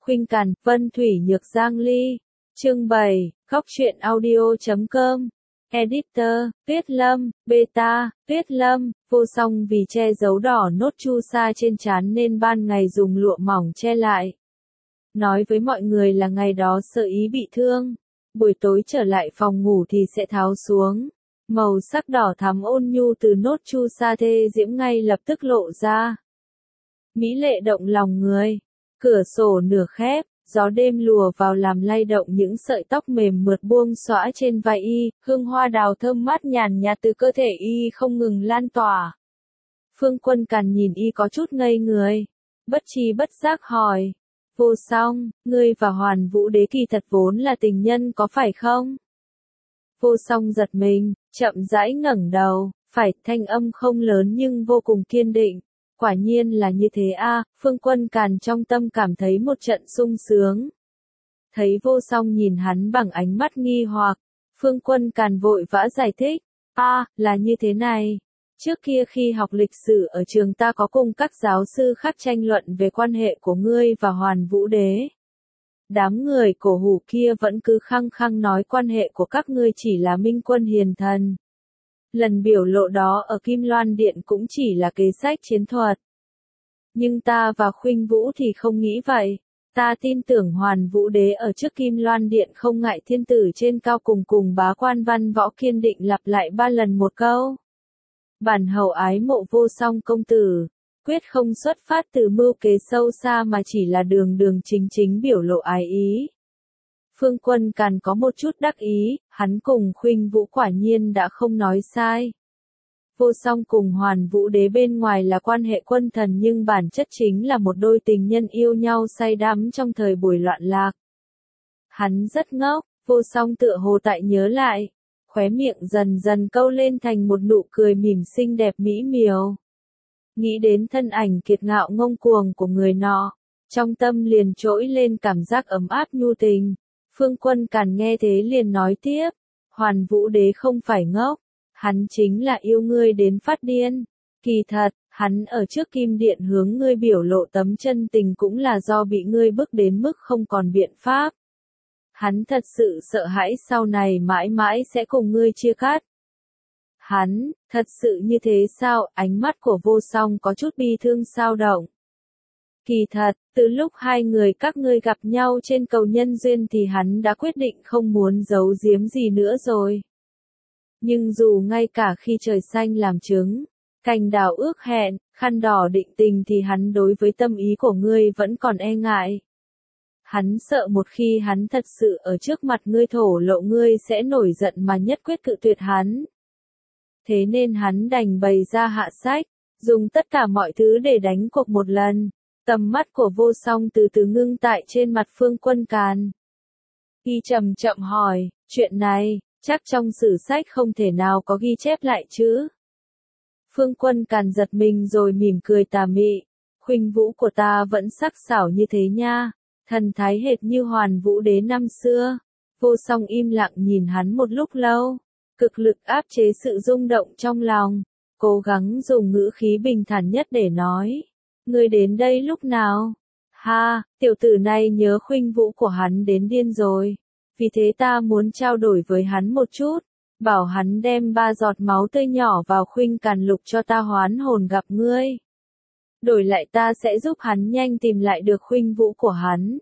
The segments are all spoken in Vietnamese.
Khuynh Càn, Vân Thủy Nhược Giang Ly. Chương 7, Góc truyện audio.com. Editor, Tuyết Lâm, Beta, Tuyết Lâm. Vô Song vì che giấu đỏ nốt chu sa trên trán nên ban ngày dùng lụa mỏng che lại. Nói với mọi người là ngày đó sợ ý bị thương. Buổi tối trở lại phòng ngủ thì sẽ tháo xuống. Màu sắc đỏ thắm ôn nhu từ nốt chu sa thê diễm ngay lập tức lộ ra. Mỹ lệ động lòng người. Cửa sổ nửa khép, gió đêm lùa vào làm lay động những sợi tóc mềm mượt buông xõa trên vai y, hương hoa đào thơm mát nhàn nhạt từ cơ thể y không ngừng lan tỏa. Phương Quân Càn nhìn y có chút ngây người, bất tri bất giác hỏi, Vô Song, ngươi và Hoàn Vũ Đế kỳ thật vốn là tình nhân có phải không? Vô Song giật mình, chậm rãi ngẩng đầu, phải, thanh âm không lớn nhưng vô cùng kiên định. Quả nhiên là như thế a. Phương Quân Càn trong tâm cảm thấy một trận sung sướng. Thấy Vô Song nhìn hắn bằng ánh mắt nghi hoặc, Phương Quân Càn vội vã giải thích, là như thế này. Trước kia khi học lịch sử ở trường ta có cùng các giáo sư khác tranh luận về quan hệ của ngươi và Hoàn Vũ Đế. Đám người cổ hủ kia vẫn cứ khăng khăng nói quan hệ của các ngươi chỉ là minh quân hiền thần. Lần biểu lộ đó ở Kim Loan Điện cũng chỉ là kế sách chiến thuật. Nhưng ta và Khuynh Vũ thì không nghĩ vậy. Ta tin tưởng Hoàn Vũ Đế ở trước Kim Loan Điện không ngại thiên tử trên cao cùng bá quan Văn Võ kiên định lặp lại 3 lần một câu. Bản hầu ái mộ Vô Song công tử, quyết không xuất phát từ mưu kế sâu xa mà chỉ là đường chính biểu lộ ái ý. Phương Quân Càn có một chút đắc ý, hắn cùng Khuynh Vũ quả nhiên đã không nói sai. Vô Song cùng Hoàn Vũ Đế bên ngoài là quan hệ quân thần nhưng bản chất chính là một đôi tình nhân yêu nhau say đắm trong thời buổi loạn lạc. Hắn rất ngốc, Vô Song tựa hồ tại nhớ lại, khóe miệng dần dần câu lên thành một nụ cười mỉm xinh đẹp mỹ miều. Nghĩ đến thân ảnh kiệt ngạo ngông cuồng của người nọ, trong tâm liền trỗi lên cảm giác ấm áp nhu tình. Phương Quân Càn nghe thế liền nói tiếp, Hoàn Vũ Đế không phải ngốc, hắn chính là yêu ngươi đến phát điên. Kỳ thật, hắn ở trước Kim Điện hướng ngươi biểu lộ tấm chân tình cũng là do bị ngươi bức đến mức không còn biện pháp. Hắn thật sự sợ hãi sau này mãi mãi sẽ cùng ngươi chia cắt. Hắn, thật sự như thế sao? Ánh mắt của Vô Song có chút bi thương xao động. Kỳ thật, từ lúc hai người các ngươi gặp nhau trên cầu nhân duyên thì hắn đã quyết định không muốn giấu giếm gì nữa rồi. Nhưng dù ngay cả khi trời xanh làm chứng, cành đào ước hẹn, khăn đỏ định tình thì hắn đối với tâm ý của ngươi vẫn còn e ngại. Hắn sợ một khi hắn thật sự ở trước mặt ngươi thổ lộ ngươi sẽ nổi giận mà nhất quyết cự tuyệt hắn. Thế nên hắn đành bày ra hạ sách, dùng tất cả mọi thứ để đánh cuộc một lần. Tầm mắt của Vô Song từ từ ngưng tại trên mặt Phương Quân Càn. Y chậm chậm hỏi, chuyện này, chắc trong sử sách không thể nào có ghi chép lại chứ? Phương Quân Càn giật mình rồi mỉm cười tà mị, Khuynh Vũ của ta vẫn sắc sảo như thế nha, thần thái hệt như Hoàn Vũ Đế năm xưa. Vô Song im lặng nhìn hắn một lúc lâu, cực lực áp chế sự rung động trong lòng, cố gắng dùng ngữ khí bình thản nhất để nói. Ngươi đến đây lúc nào? Ha, tiểu tử này nhớ Khuynh Vũ của hắn đến điên rồi. Vì thế ta muốn trao đổi với hắn một chút. Bảo hắn đem 3 giọt máu tươi nhỏ vào Khuynh Càn lục cho ta hoán hồn gặp ngươi. Đổi lại ta sẽ giúp hắn nhanh tìm lại được Khuynh Vũ của hắn.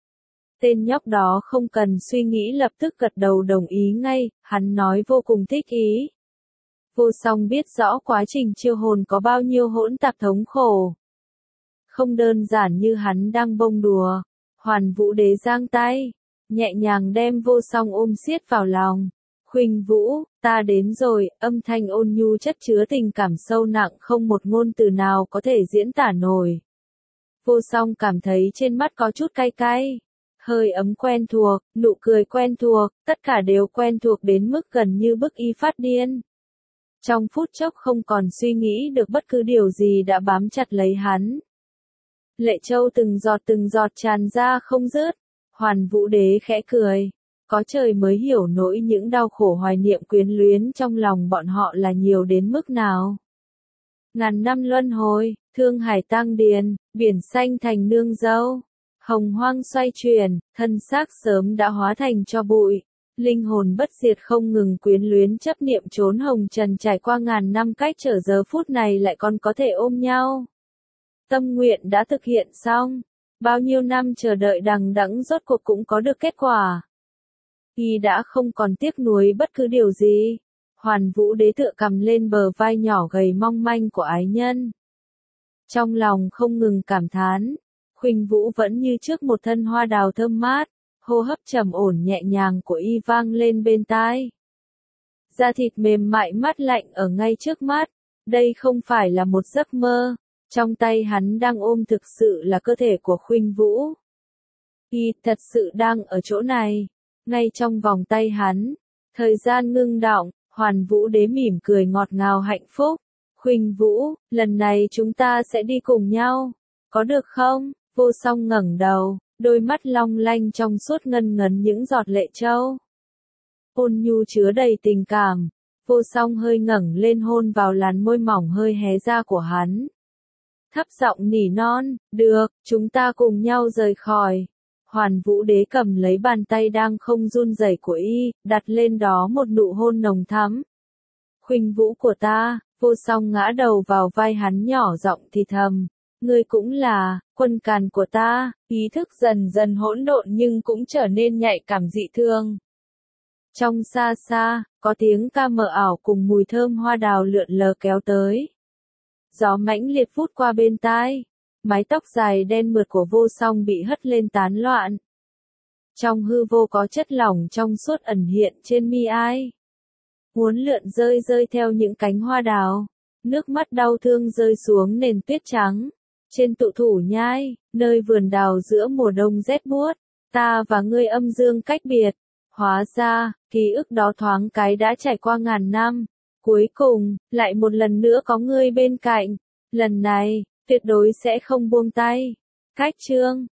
Tên nhóc đó không cần suy nghĩ lập tức gật đầu đồng ý ngay, hắn nói vô cùng thích ý. Vô Song biết rõ quá trình chiêu hồn có bao nhiêu hỗn tạp thống khổ. Không đơn giản như hắn đang bông đùa. Hoàn Vũ Đế giang tay, nhẹ nhàng đem Vô Song ôm siết vào lòng. Khuynh Vũ, ta đến rồi, âm thanh ôn nhu chất chứa tình cảm sâu nặng không một ngôn từ nào có thể diễn tả nổi. Vô Song cảm thấy trên mắt có chút cay cay. Hơi ấm quen thuộc, nụ cười quen thuộc, tất cả đều quen thuộc đến mức gần như bức y phát điên. Trong phút chốc không còn suy nghĩ được bất cứ điều gì đã bám chặt lấy hắn. Lệ châu từng giọt tràn ra không dứt. Hoàn Vũ Đế khẽ cười. Có trời mới hiểu nỗi những đau khổ hoài niệm quyến luyến trong lòng bọn họ là nhiều đến mức nào. Ngàn năm luân hồi, thương hải tang điền, biển xanh thành nương dâu. Hồng hoang xoay chuyển, thân xác sớm đã hóa thành tro bụi. Linh hồn bất diệt không ngừng quyến luyến chấp niệm trốn hồng trần trải qua ngàn năm cách trở giờ phút này lại còn có thể ôm nhau. Tâm nguyện đã thực hiện xong. Bao nhiêu năm chờ đợi đằng đẵng rốt cuộc cũng có được kết quả. Y đã không còn tiếc nuối bất cứ điều gì. Hoàn Vũ Đế tựa cầm lên bờ vai nhỏ gầy mong manh của ái nhân. Trong lòng không ngừng cảm thán. Khuynh Vũ vẫn như trước một thân hoa đào thơm mát. Hô hấp trầm ổn nhẹ nhàng của y vang lên bên tai. Da thịt mềm mại mát lạnh ở ngay trước mắt. Đây không phải là một giấc mơ. Trong tay hắn đang ôm thực sự là cơ thể của Khuynh Vũ. Y thật sự đang ở chỗ này. Ngay trong vòng tay hắn. Thời gian ngưng đọng, Hoàn Vũ Đế mỉm cười ngọt ngào hạnh phúc. Khuynh Vũ, lần này chúng ta sẽ đi cùng nhau. Có được không? Vô Song ngẩng đầu. Đôi mắt long lanh trong suốt ngân ngấn những giọt lệ châu. Ôn nhu chứa đầy tình cảm. Vô Song hơi ngẩng lên hôn vào làn môi mỏng hơi hé ra của hắn. Thấp giọng nỉ non, được, chúng ta cùng nhau rời khỏi. Hoàn Vũ Đế cầm lấy bàn tay đang không run rẩy của y, đặt lên đó một nụ hôn nồng thắm. Khuynh Vũ của ta, Vô Song ngã đầu vào vai hắn nhỏ giọng thì thầm. Ngươi cũng là, quân càn của ta, ý thức dần dần hỗn độn nhưng cũng trở nên nhạy cảm dị thương. Trong xa xa, có tiếng ca mờ ảo cùng mùi thơm hoa đào lượn lờ kéo tới. Gió mãnh liệt vút qua bên tai. Mái tóc dài đen mượt của Vô Song bị hất lên tán loạn. Trong hư vô có chất lỏng trong suốt ẩn hiện trên mi ai. Uốn lượn rơi rơi theo những cánh hoa đào. Nước mắt đau thương rơi xuống nền tuyết trắng. Trên tụ thủ nhai, nơi vườn đào giữa mùa đông rét buốt. Ta và ngươi âm dương cách biệt. Hóa ra, ký ức đó thoáng cái đã trải qua ngàn năm. Cuối cùng, lại một lần nữa có ngươi bên cạnh. Lần này, tuyệt đối sẽ không buông tay. Cách chương